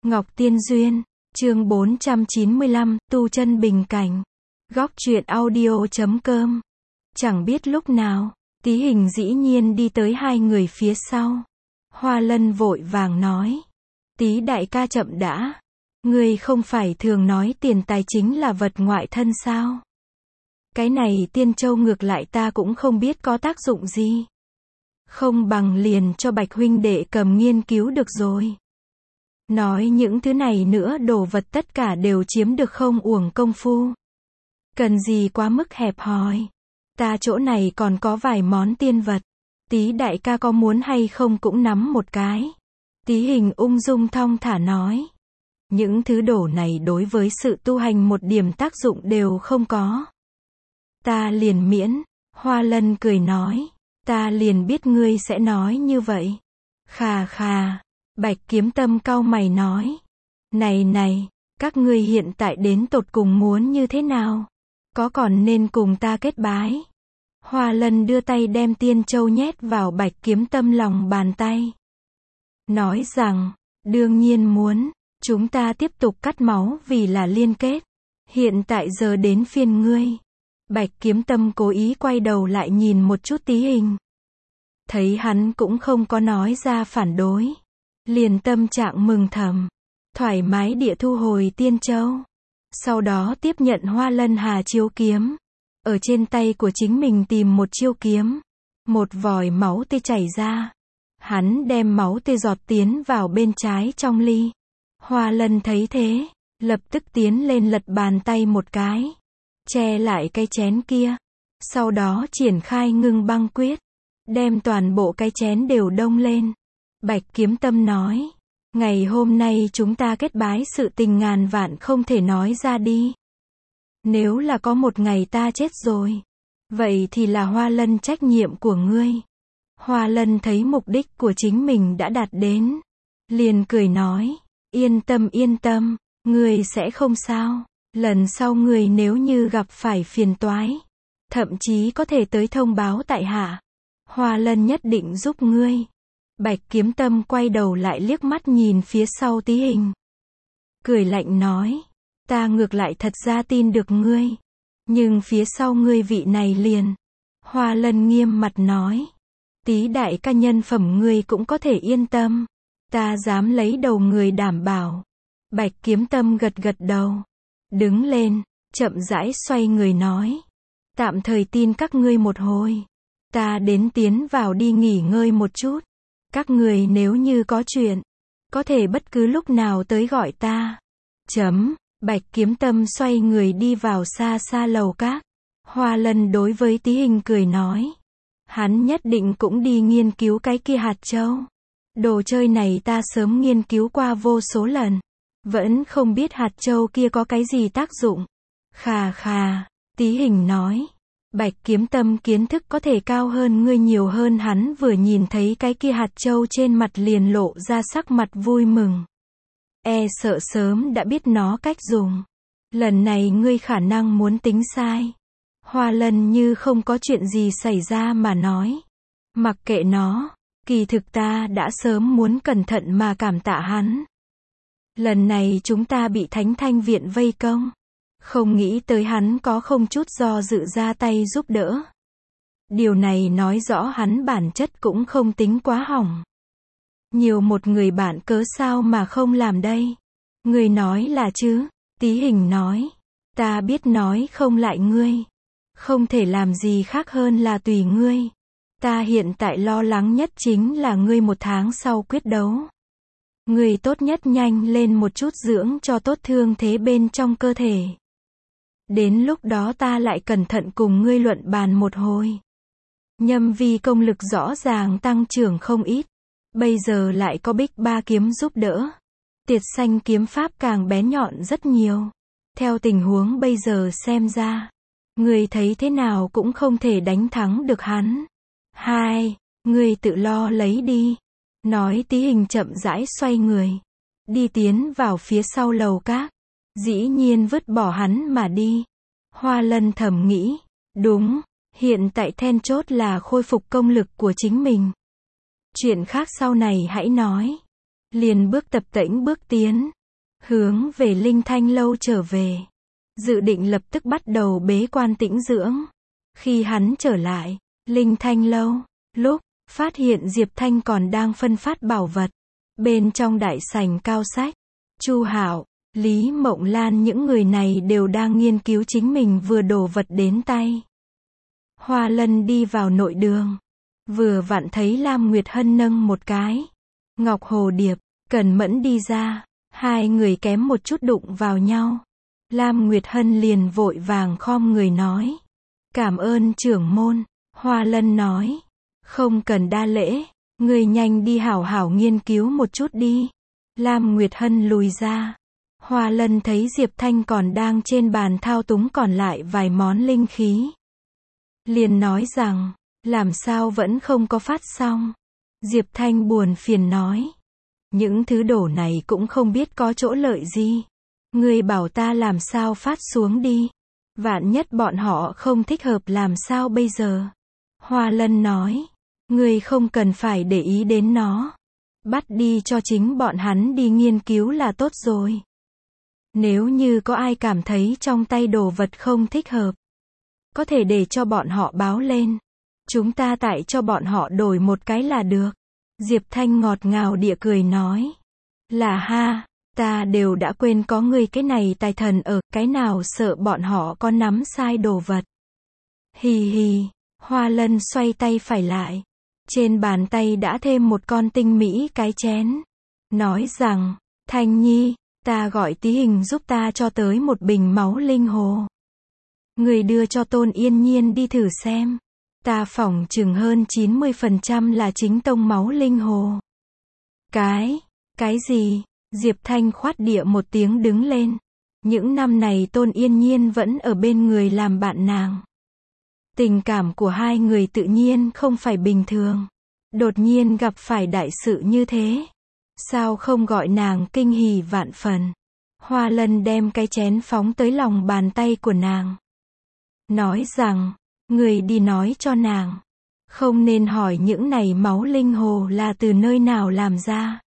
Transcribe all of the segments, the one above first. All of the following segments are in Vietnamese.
Ngọc Tiên Duyên, chương 495, tu chân bình cảnh. Góc truyện audio.com. Chẳng biết lúc nào, Tí Hình dĩ nhiên đi tới hai người phía sau. Hoa Lân vội vàng nói. Tí đại ca chậm đã. Ngươi không phải thường nói tiền tài chính là vật ngoại thân sao? Cái này tiên châu ngược lại ta cũng không biết có tác dụng gì. Không bằng liền cho Bạch huynh đệ cầm nghiên cứu được rồi. Nói những thứ này nữa đồ vật tất cả đều chiếm được không uổng công phu. Cần gì quá mức hẹp hòi. Ta chỗ này còn có vài món tiên vật. Tí đại ca có muốn hay không cũng nắm một cái. Tí Hình ung dung thong thả nói. Những thứ đồ này đối với sự tu hành một điểm tác dụng đều không có. Ta liền miễn. Hoa Lân cười nói. Ta liền biết ngươi sẽ nói như vậy. Khà khà. Bạch Kiếm Tâm cau mày nói. Này, các ngươi hiện tại đến tột cùng muốn như thế nào? Có còn nên cùng ta kết bái? Hoa Lân đưa tay đem tiên châu nhét vào Bạch Kiếm Tâm lòng bàn tay. Nói rằng, đương nhiên muốn, chúng ta tiếp tục cắt máu vì là liên kết. Hiện tại giờ đến phiên ngươi. Bạch Kiếm Tâm cố ý quay đầu lại nhìn một chút Tí Hình. Thấy hắn cũng không có nói ra phản đối. Liền tâm trạng mừng thầm. Thoải mái địa thu hồi tiên châu. Sau đó tiếp nhận Hoa Lân Hà chiêu kiếm. Ở trên tay của chính mình tìm một chiêu kiếm. Một vòi máu tươi chảy ra. Hắn đem máu tươi giọt tiến vào bên trái trong ly. Hoa Lân thấy thế. Lập tức tiến lên lật bàn tay một cái. Che lại cái chén kia. Sau đó triển khai ngưng băng quyết. Đem toàn bộ cái chén đều đông lên. Bạch Kiếm Tâm nói. Ngày hôm nay chúng ta kết bái sự tình ngàn vạn không thể nói ra đi. Nếu là có một ngày ta chết rồi. Vậy thì là Hoa Lân trách nhiệm của ngươi. Hoa Lân thấy mục đích của chính mình đã đạt đến. Liền cười nói. Yên tâm, ngươi sẽ không sao. Lần sau ngươi nếu như gặp phải phiền toái. Thậm chí có thể tới thông báo tại hạ. Hoa Lân nhất định giúp ngươi. Bạch Kiếm Tâm quay đầu lại liếc mắt nhìn phía sau Tí Hình. Cười lạnh nói. Ta ngược lại thật ra tin được ngươi. Nhưng phía sau ngươi vị này liền. Hoa Lân nghiêm mặt nói. Tí đại ca nhân phẩm ngươi cũng có thể yên tâm. Ta dám lấy đầu người đảm bảo. Bạch Kiếm Tâm gật gật đầu. Đứng lên, chậm rãi xoay người nói. Tạm thời tin các ngươi một hồi. Ta đến tiến vào đi nghỉ ngơi một chút. Các người nếu như có chuyện, có thể bất cứ lúc nào tới gọi ta. Bạch Kiếm Tâm xoay người đi vào xa xa lầu các. Hoa Lân đối với Tí Hình cười nói. Hắn nhất định cũng đi nghiên cứu cái kia hạt châu. Đồ chơi này ta sớm nghiên cứu qua vô số lần. Vẫn không biết hạt châu kia có cái gì tác dụng. Khà khà, Tí Hình nói. Bạch Kiếm Tâm kiến thức có thể cao hơn ngươi nhiều hơn. Hắn vừa nhìn thấy cái kia hạt châu trên mặt liền lộ ra sắc mặt vui mừng. Sợ sớm đã biết nó cách dùng. Lần này ngươi khả năng muốn tính sai. Hoa Lân như không có chuyện gì xảy ra mà nói. Mặc kệ nó, kỳ thực ta đã sớm muốn cẩn thận mà cảm tạ hắn. Lần này chúng ta bị Thánh Thanh Viện vây công. Không nghĩ tới hắn có không chút do dự ra tay giúp đỡ. Điều này nói rõ hắn bản chất cũng không tính quá hỏng. Nhiều một người bạn cớ sao mà không làm đây? Người nói là chứ? Tí Hình nói. Ta biết nói không lại ngươi. Không thể làm gì khác hơn là tùy ngươi. Ta hiện tại lo lắng nhất chính là ngươi một tháng sau quyết đấu. Ngươi tốt nhất nhanh lên một chút dưỡng cho tốt thương thế bên trong cơ thể. Đến lúc đó ta lại cẩn thận cùng ngươi luận bàn một hồi. Nhâm Vi công lực rõ ràng tăng trưởng không ít. Bây giờ lại có Bích Ba kiếm giúp đỡ. Tiệt Xanh kiếm pháp càng bén nhọn rất nhiều. Theo tình huống bây giờ xem ra. Ngươi thấy thế nào cũng không thể đánh thắng được hắn. Ngươi tự lo lấy đi. Nói Tí Hình chậm rãi xoay người. Đi tiến vào phía sau lầu các. Dĩ nhiên vứt bỏ hắn mà đi. Hoa Lân thầm nghĩ. Đúng, hiện tại then chốt là khôi phục công lực của chính mình. Chuyện khác sau này hãy nói. Liền bước tập tễnh bước tiến. hướng về Linh Thanh Lâu trở về. Dự định lập tức bắt đầu bế quan tĩnh dưỡng. Khi hắn trở lại, Linh Thanh Lâu, lúc phát hiện Diệp Thanh còn đang phân phát bảo vật. Bên trong đại sảnh cao sách, Chu Hạo, Lý Mộng Lan những người này đều đang nghiên cứu chính mình vừa đổ vật đến tay. Hoa Lân đi vào nội đường. Vừa vặn thấy Lam Nguyệt Hân nâng một cái ngọc hồ điệp, Cần Mẫn đi ra. Hai người kém một chút đụng vào nhau. Lam Nguyệt Hân liền vội vàng khom người nói. Cảm ơn trưởng môn. Hoa Lân nói. Không cần đa lễ. Người nhanh đi hảo hảo nghiên cứu một chút đi. Lam Nguyệt Hân lùi ra. Hoa Lân thấy Diệp Thanh còn đang trên bàn thao túng còn lại vài món linh khí. Liền nói rằng, làm sao vẫn không có phát xong. Diệp Thanh buồn phiền nói. Những thứ đổ này cũng không biết có chỗ lợi gì. Người bảo ta làm sao phát xuống đi. Vạn nhất bọn họ không thích hợp làm sao bây giờ. Hoa Lân nói. Người không cần phải để ý đến nó. Bắt đi cho chính bọn hắn đi nghiên cứu là tốt rồi. Nếu như có ai cảm thấy trong tay đồ vật không thích hợp, có thể để cho bọn họ báo lên. Chúng ta tại cho bọn họ đổi một cái là được. Diệp Thanh ngọt ngào địa cười nói. Là ha, ta đều đã quên có người cái này tài thần ở, cái nào sợ bọn họ có nắm sai đồ vật. Hì hì, Hoa Lân xoay tay phải lại. Trên bàn tay đã thêm một con tinh mỹ cái chén. Nói rằng, Thanh Nhi, ta gọi Tí Hình giúp ta cho tới một bình máu linh hồ. Người đưa cho Tôn Yên Nhiên đi thử xem. Ta phỏng chừng hơn 90% là chính tông máu linh hồ. Cái gì? Diệp Thanh khoát địa một tiếng đứng lên. Những năm này Tôn Yên Nhiên vẫn ở bên người làm bạn nàng. Tình cảm của hai người tự nhiên không phải bình thường. Đột nhiên gặp phải đại sự như thế. Sao không gọi nàng kinh hỉ vạn phần. Hoa Lân đem cái chén phóng tới lòng bàn tay của nàng. Nói rằng, người đi nói cho nàng. Không nên hỏi những này máu linh hồ là từ nơi nào làm ra.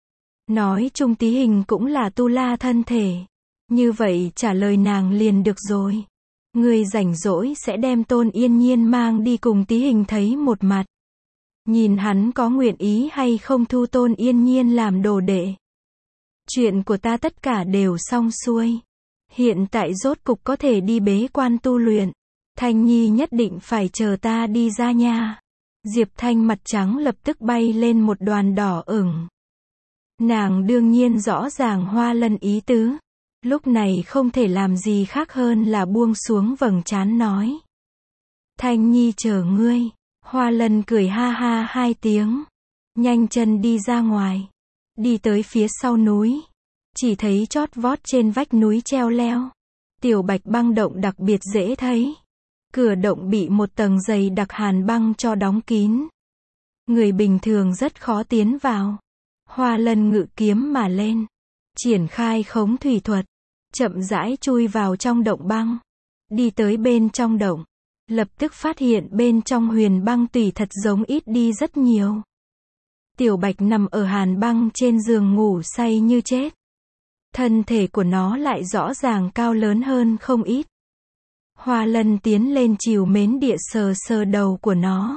Nói chung Tí Hình cũng là tu la thân thể. Như vậy trả lời nàng liền được rồi. Người rảnh rỗi sẽ đem Tôn Yên Nhiên mang đi cùng Tí Hình thấy một mặt. Nhìn hắn có nguyện ý hay không thu Tôn Yên Nhiên làm đồ đệ. Chuyện của ta tất cả đều xong xuôi. Hiện tại rốt cục có thể đi bế quan tu luyện. Thanh Nhi nhất định phải chờ ta đi ra nha. Diệp Thanh mặt trắng lập tức bay lên một đoàn đỏ ửng. Nàng đương nhiên rõ ràng Hoa Lân ý tứ. Lúc này không thể làm gì khác hơn là buông xuống vầng trán nói. Thanh Nhi chờ ngươi. Hoa Lân cười ha ha hai tiếng. Nhanh chân đi ra ngoài. Đi tới phía sau núi. Chỉ thấy chót vót trên vách núi treo leo. Tiểu Bạch băng động đặc biệt dễ thấy. Cửa động bị một tầng dày đặc hàn băng cho đóng kín. Người bình thường rất khó tiến vào. Hoa Lân ngự kiếm mà lên. Triển khai khống thủy thuật. Chậm rãi chui vào trong động băng. Đi tới bên trong động. Lập tức phát hiện bên trong huyền băng tủy thật giống ít đi rất nhiều. Tiểu Bạch nằm ở hàn băng trên giường ngủ say như chết. Thân thể của nó lại rõ ràng cao lớn hơn không ít. Hoa Lân tiến lên trìu mến địa sờ sờ đầu của nó.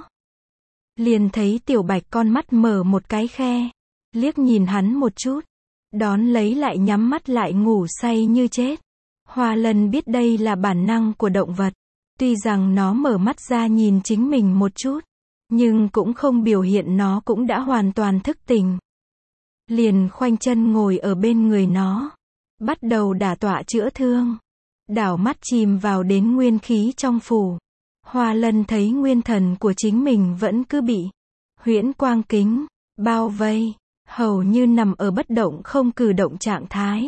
Liền thấy Tiểu Bạch con mắt mở một cái khe. Liếc nhìn hắn một chút. Đón lấy lại nhắm mắt lại ngủ say như chết. Hoa Lân biết đây là bản năng của động vật. Tuy rằng nó mở mắt ra nhìn chính mình một chút. Nhưng cũng không biểu hiện nó cũng đã hoàn toàn thức tỉnh. Liền khoanh chân ngồi ở bên người nó. Bắt đầu đả tọa chữa thương. Đảo mắt chìm vào đến nguyên khí trong phủ. Hoa Lân thấy nguyên thần của chính mình vẫn cứ bị huyễn quang kính bao vây. Hầu như nằm ở bất động không cử động trạng thái.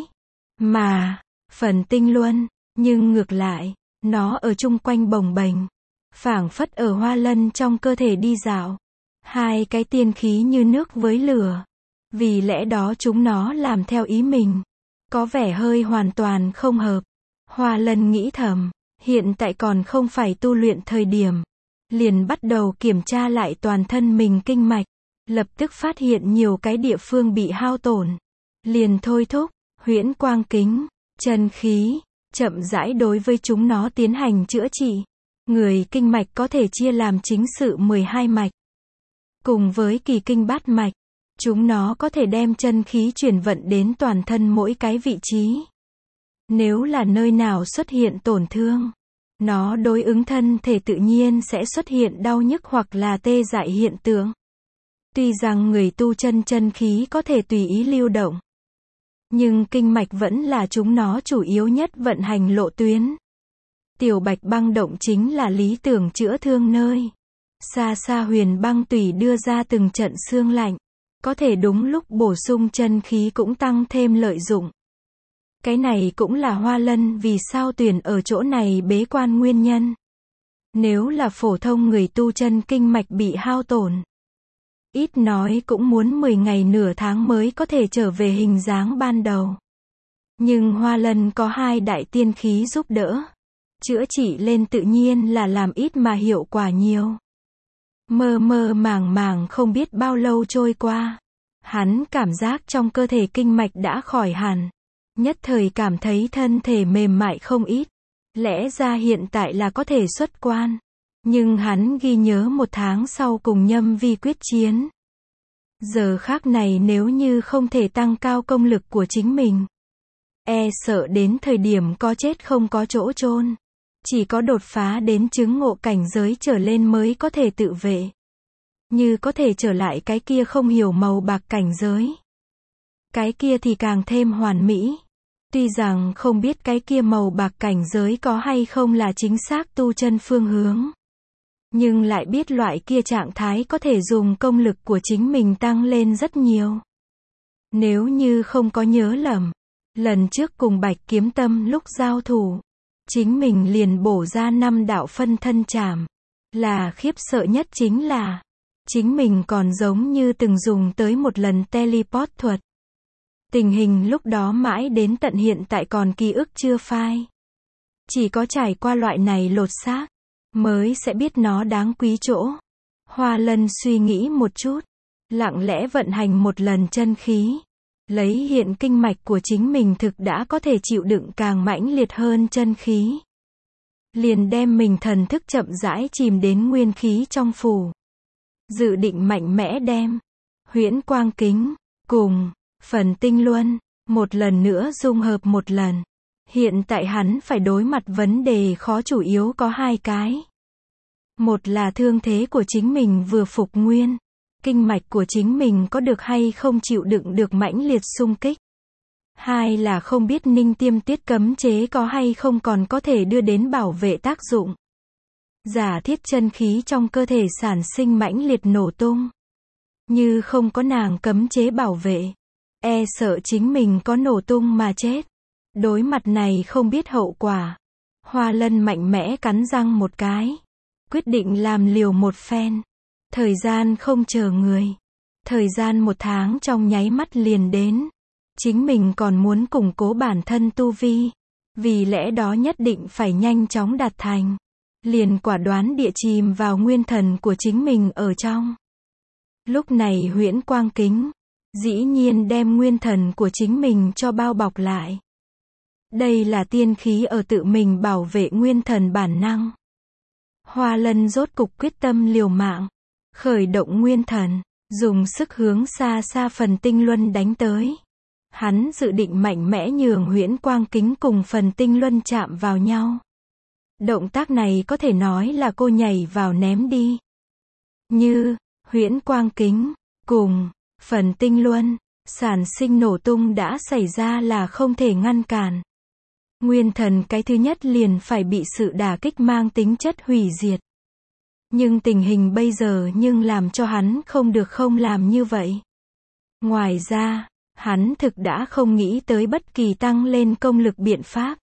Mà, phần tinh luân, nhưng ngược lại, nó ở chung quanh bồng bềnh. Phảng phất ở Hoa Lân trong cơ thể đi dạo. Hai cái tiên khí như nước với lửa. Vì lẽ đó chúng nó làm theo ý mình. Có vẻ hơi hoàn toàn không hợp. Hoa Lân nghĩ thầm, hiện tại còn không phải tu luyện thời điểm. Liền bắt đầu kiểm tra lại toàn thân mình kinh mạch. Lập tức phát hiện nhiều cái địa phương bị hao tổn. Liền thôi thúc, huyễn quang kính, chân khí, chậm rãi đối với chúng nó tiến hành chữa trị. Người kinh mạch có thể chia làm chính sự 12 mạch. Cùng với kỳ kinh bát mạch, chúng nó có thể đem chân khí chuyển vận đến toàn thân mỗi cái vị trí. Nếu là nơi nào xuất hiện tổn thương, nó đối ứng thân thể tự nhiên sẽ xuất hiện đau nhức hoặc là tê dại hiện tượng. Tuy rằng người tu chân khí có thể tùy ý lưu động, nhưng kinh mạch vẫn là chúng nó chủ yếu nhất vận hành lộ tuyến. Tiểu Bạch băng động chính là lý tưởng chữa thương nơi. Xa xa huyền băng tùy đưa ra từng trận xương lạnh, có thể đúng lúc bổ sung chân khí cũng tăng thêm lợi dụng. Cái này cũng là Hoa Lân vì sao tuyển ở chỗ này bế quan nguyên nhân. Nếu là phổ thông người tu chân kinh mạch bị hao tổn, ít nói cũng muốn 10 ngày nửa tháng mới có thể trở về hình dáng ban đầu. Nhưng Hoa Lân có 2 đại tiên khí giúp đỡ. Chữa trị lên tự nhiên là làm ít mà hiệu quả nhiều. Mơ mơ màng màng không biết bao lâu trôi qua. Hắn cảm giác trong cơ thể kinh mạch đã khỏi hẳn. Nhất thời cảm thấy thân thể mềm mại không ít. Lẽ ra hiện tại là có thể xuất quan. Nhưng hắn ghi nhớ 1 tháng sau cùng Nhâm Vi quyết chiến. Giờ khác này nếu như không thể tăng cao công lực của chính mình, e sợ đến thời điểm có chết không có chỗ chôn. Chỉ có đột phá đến chứng ngộ cảnh giới trở lên mới có thể tự vệ. Như có thể trở lại cái kia không hiểu màu bạc cảnh giới. Cái kia thì càng thêm hoàn mỹ. Tuy rằng không biết cái kia màu bạc cảnh giới có hay không là chính xác tu chân phương hướng. Nhưng lại biết loại kia trạng thái có thể dùng công lực của chính mình tăng lên rất nhiều. Nếu như không có nhớ lầm, lần trước cùng Bạch Kiếm Tâm lúc giao thủ, chính mình liền bổ ra 5 đạo phân thân trảm. Là khiếp sợ nhất chính là, chính mình còn giống như từng dùng tới một lần teleport thuật. Tình hình lúc đó mãi đến tận hiện tại còn ký ức chưa phai. Chỉ có trải qua loại này lột xác, mới sẽ biết nó đáng quý chỗ. Hoa Lân suy nghĩ một chút, lặng lẽ vận hành một lần chân khí. Lấy hiện kinh mạch của chính mình thực đã có thể chịu đựng càng mãnh liệt hơn chân khí. Liền đem mình thần thức chậm rãi chìm đến nguyên khí trong phủ. Dự định mạnh mẽ đem huyễn quang kính cùng phần tinh luân một lần nữa dung hợp một lần. Hiện tại hắn phải đối mặt vấn đề khó chủ yếu có 2 cái. Một là thương thế của chính mình vừa phục nguyên. Kinh mạch của chính mình có được hay không chịu đựng được mãnh liệt xung kích. 2 là không biết Ninh Tiêm Tiết cấm chế có hay không còn có thể đưa đến bảo vệ tác dụng. Giả thiết chân khí trong cơ thể sản sinh mãnh liệt nổ tung. Như không có nàng cấm chế bảo vệ, e sợ chính mình có nổ tung mà chết. Đối mặt này không biết hậu quả. Hoa Lân mạnh mẽ cắn răng một cái. Quyết định làm liều một phen. Thời gian không chờ người. Thời gian 1 tháng trong nháy mắt liền đến. Chính mình còn muốn củng cố bản thân tu vi. Vì lẽ đó nhất định phải nhanh chóng đạt thành. Liền quả đoán địa chìm vào nguyên thần của chính mình ở trong. Lúc này huyễn quang kính, dĩ nhiên đem nguyên thần của chính mình cho bao bọc lại. Đây là tiên khí ở tự mình bảo vệ nguyên thần bản năng. Hoa Lân rốt cục quyết tâm liều mạng. Khởi động nguyên thần, dùng sức hướng xa xa phần tinh luân đánh tới. Hắn dự định mạnh mẽ nhường huyễn quang kính cùng phần tinh luân chạm vào nhau. Động tác này có thể nói là cô nhảy vào ném đi. Như, huyễn quang kính, cùng, phần tinh luân, sản sinh nổ tung đã xảy ra là không thể ngăn cản. Nguyên thần cái thứ nhất liền phải bị sự đả kích mang tính chất hủy diệt. Nhưng tình hình bây giờ nhưng làm cho hắn không được không làm như vậy. Ngoài ra, hắn thực đã không nghĩ tới bất kỳ tăng lên công lực biện pháp.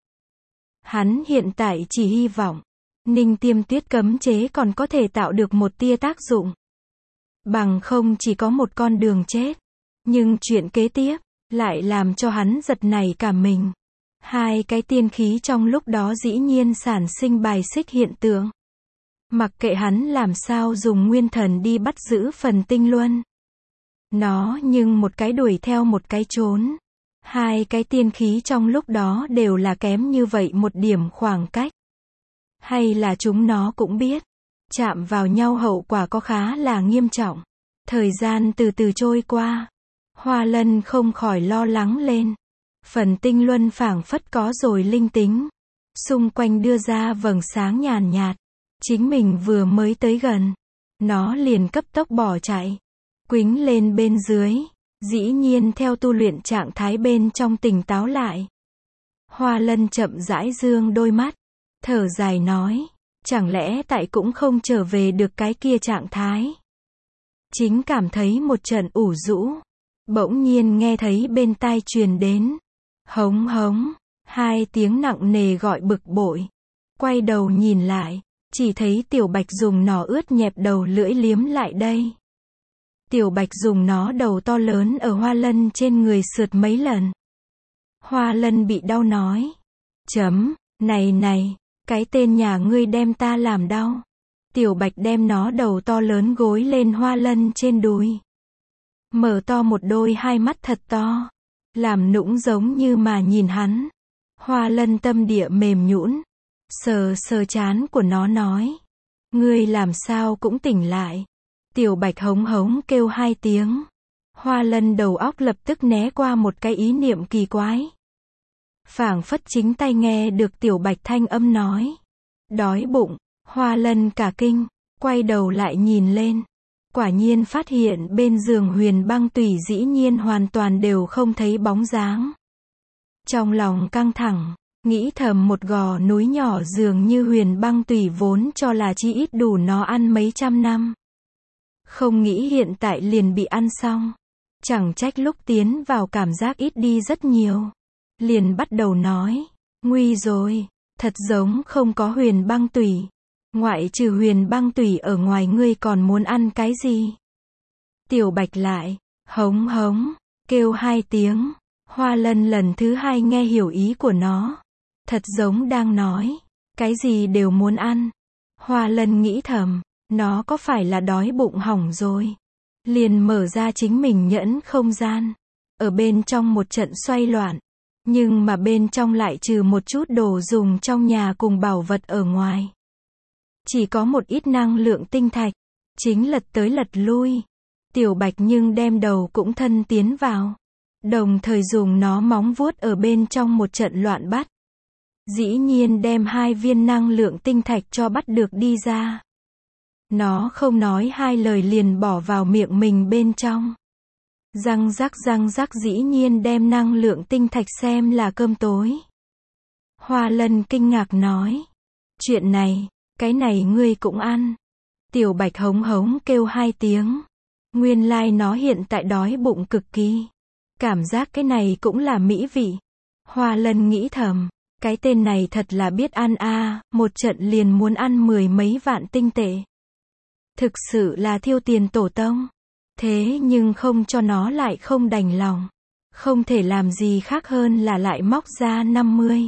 Hắn hiện tại chỉ hy vọng, Ninh Tiêm Tuyết cấm chế còn có thể tạo được một tia tác dụng. Bằng không chỉ có một con đường chết. Nhưng chuyện kế tiếp, lại làm cho hắn giật nảy cả mình. 2 cái tiên khí trong lúc đó dĩ nhiên sản sinh bài xích hiện tượng. Mặc kệ hắn làm sao dùng nguyên thần đi bắt giữ phần tinh luân. Nó nhưng một cái đuổi theo một cái trốn. Hai cái tiên khí trong lúc đó đều là kém như vậy một điểm khoảng cách. Hay là chúng nó cũng biết, chạm vào nhau hậu quả có khá là nghiêm trọng. Thời gian từ từ trôi qua, Hoa Lân không khỏi lo lắng lên. Phần tinh luân phảng phất có rồi linh tính. Xung quanh đưa ra vầng sáng nhàn nhạt. Chính mình vừa mới tới gần, nó liền cấp tốc bỏ chạy. Quýnh lên bên dưới, dĩ nhiên theo tu luyện trạng thái bên trong tỉnh táo lại. Hoa Lân chậm rãi dương đôi mắt, thở dài nói, chẳng lẽ tại cũng không trở về được cái kia trạng thái. Chính cảm thấy một trận ủ rũ, bỗng nhiên nghe thấy bên tai truyền đến, hống hống, hai tiếng nặng nề gọi bực bội. Quay đầu nhìn lại, chỉ thấy Tiểu Bạch dùng nó ướt nhẹp đầu lưỡi liếm lại đây. Tiểu Bạch dùng nó đầu to lớn ở Hoa Lân trên người sượt mấy lần. Hoa Lân bị đau nói, này, cái tên nhà ngươi đem ta làm đau. Tiểu Bạch đem nó đầu to lớn gối lên Hoa Lân trên đùi. Mở to một đôi hai mắt thật to, làm nũng giống như mà nhìn hắn. Hoa Lân tâm địa mềm nhũn, sờ sờ trán của nó nói, ngươi làm sao cũng tỉnh lại. Tiểu Bạch hống hống kêu hai tiếng. Hoa Lân đầu óc lập tức né qua một cái ý niệm kỳ quái. Phảng phất chính tai nghe được Tiểu Bạch thanh âm nói, đói bụng. Hoa Lân cả kinh, quay đầu lại nhìn lên. Quả nhiên phát hiện bên giường Huyền Băng Tùy dĩ nhiên hoàn toàn đều không thấy bóng dáng. Trong lòng căng thẳng, nghĩ thầm một gò núi nhỏ dường như Huyền Băng Tùy vốn cho là chi ít đủ nó ăn mấy trăm năm. Không nghĩ hiện tại liền bị ăn xong. Chẳng trách lúc tiến vào cảm giác ít đi rất nhiều. Liền bắt đầu nói, nguy rồi, thật giống không có Huyền Băng Tùy. Ngoại trừ Huyền Băng Tùy ở ngoài ngươi còn muốn ăn cái gì? Tiểu Bạch lại, hống hống, kêu hai tiếng. Hoa Lân lần thứ hai nghe hiểu ý của nó. Thật giống đang nói, cái gì đều muốn ăn. Hoa Lân nghĩ thầm, nó có phải là đói bụng hỏng rồi? Liền mở ra chính mình nhẫn không gian. Ở bên trong một trận xoay loạn. Nhưng mà bên trong lại trừ một chút đồ dùng trong nhà cùng bảo vật ở ngoài. Chỉ có một ít năng lượng tinh thạch. Chính lật tới lật lui. Tiểu Bạch nhưng đem đầu cũng thân tiến vào. Đồng thời dùng nó móng vuốt ở bên trong một trận loạn bắt. Dĩ nhiên đem hai viên năng lượng tinh thạch cho bắt được đi ra. Nó không nói hai lời liền bỏ vào miệng mình bên trong. Răng rắc dĩ nhiên đem năng lượng tinh thạch xem là cơm tối. Hoa Lân kinh ngạc nói, chuyện này, cái này ngươi cũng ăn. Tiểu Bạch hống hống kêu hai tiếng. Nguyên lai nó hiện tại đói bụng cực kỳ. Cảm giác cái này cũng là mỹ vị. Hoa Lân nghĩ thầm, cái tên này thật là biết ăn a, một trận liền muốn ăn mười mấy vạn tinh tệ. Thực sự là thiêu tiền tổ tông. Thế nhưng không cho nó lại không đành lòng. Không thể làm gì khác hơn là lại móc ra 50,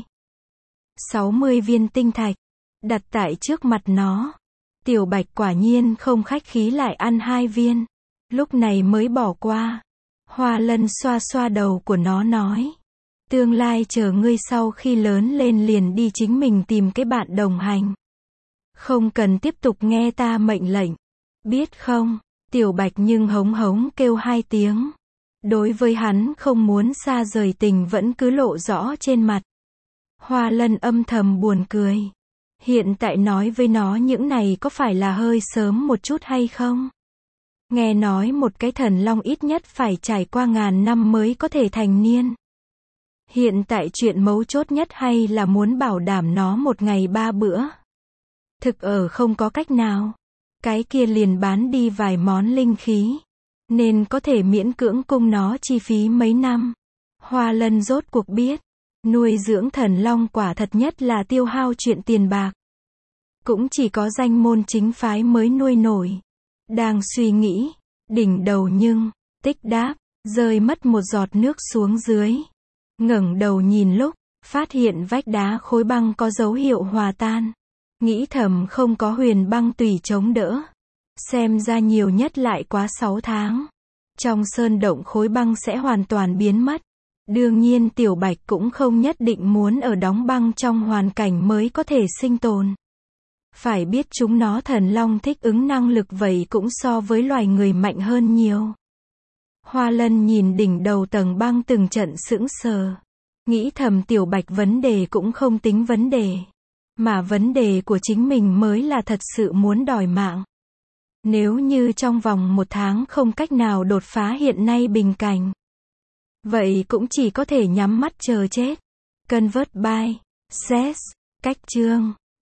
60 viên tinh thạch. Đặt tại trước mặt nó. Tiểu Bạch quả nhiên không khách khí lại ăn hai viên. Lúc này mới bỏ qua. Hoa Lân xoa xoa đầu của nó nói. Tương lai chờ ngươi sau khi lớn lên liền đi chính mình tìm cái bạn đồng hành. Không cần tiếp tục nghe ta mệnh lệnh. Biết không? Tiểu Bạch nhưng hống hống kêu hai tiếng. Đối với hắn không muốn xa rời tình vẫn cứ lộ rõ trên mặt. Hoa Lân âm thầm buồn cười. Hiện tại nói với nó những này có phải là hơi sớm một chút hay không? Nghe nói một cái thần long ít nhất phải trải qua 1000 năm mới có thể thành niên. Hiện tại chuyện mấu chốt nhất hay là muốn bảo đảm nó một ngày 3 bữa. Thực ở không có cách nào. Cái kia liền bán đi vài món linh khí. Nên có thể miễn cưỡng cung nó chi phí mấy năm. Hoa Lân rốt cuộc biết. Nuôi dưỡng thần long quả thật nhất là tiêu hao chuyện tiền bạc. Cũng chỉ có danh môn chính phái mới nuôi nổi. Đang suy nghĩ. Đỉnh đầu nhưng, tích đáp, rơi mất một giọt nước xuống dưới. Ngẩng đầu nhìn lúc, phát hiện vách đá khối băng có dấu hiệu hòa tan. Nghĩ thầm không có Huyền Băng Tùy chống đỡ. Xem ra nhiều nhất lại quá 6 tháng. Trong sơn động khối băng sẽ hoàn toàn biến mất. Đương nhiên Tiểu Bạch cũng không nhất định muốn ở đóng băng trong hoàn cảnh mới có thể sinh tồn. Phải biết chúng nó thần long thích ứng năng lực vậy cũng so với loài người mạnh hơn nhiều. Hoa Lân nhìn đỉnh đầu tầng băng từng trận sững sờ. Nghĩ thầm Tiểu Bạch vấn đề cũng không tính vấn đề. Mà vấn đề của chính mình mới là thật sự muốn đòi mạng. Nếu như trong vòng 1 tháng không cách nào đột phá hiện nay bình cảnh, vậy cũng chỉ có thể nhắm mắt chờ chết. Convert by Zs. Cách chương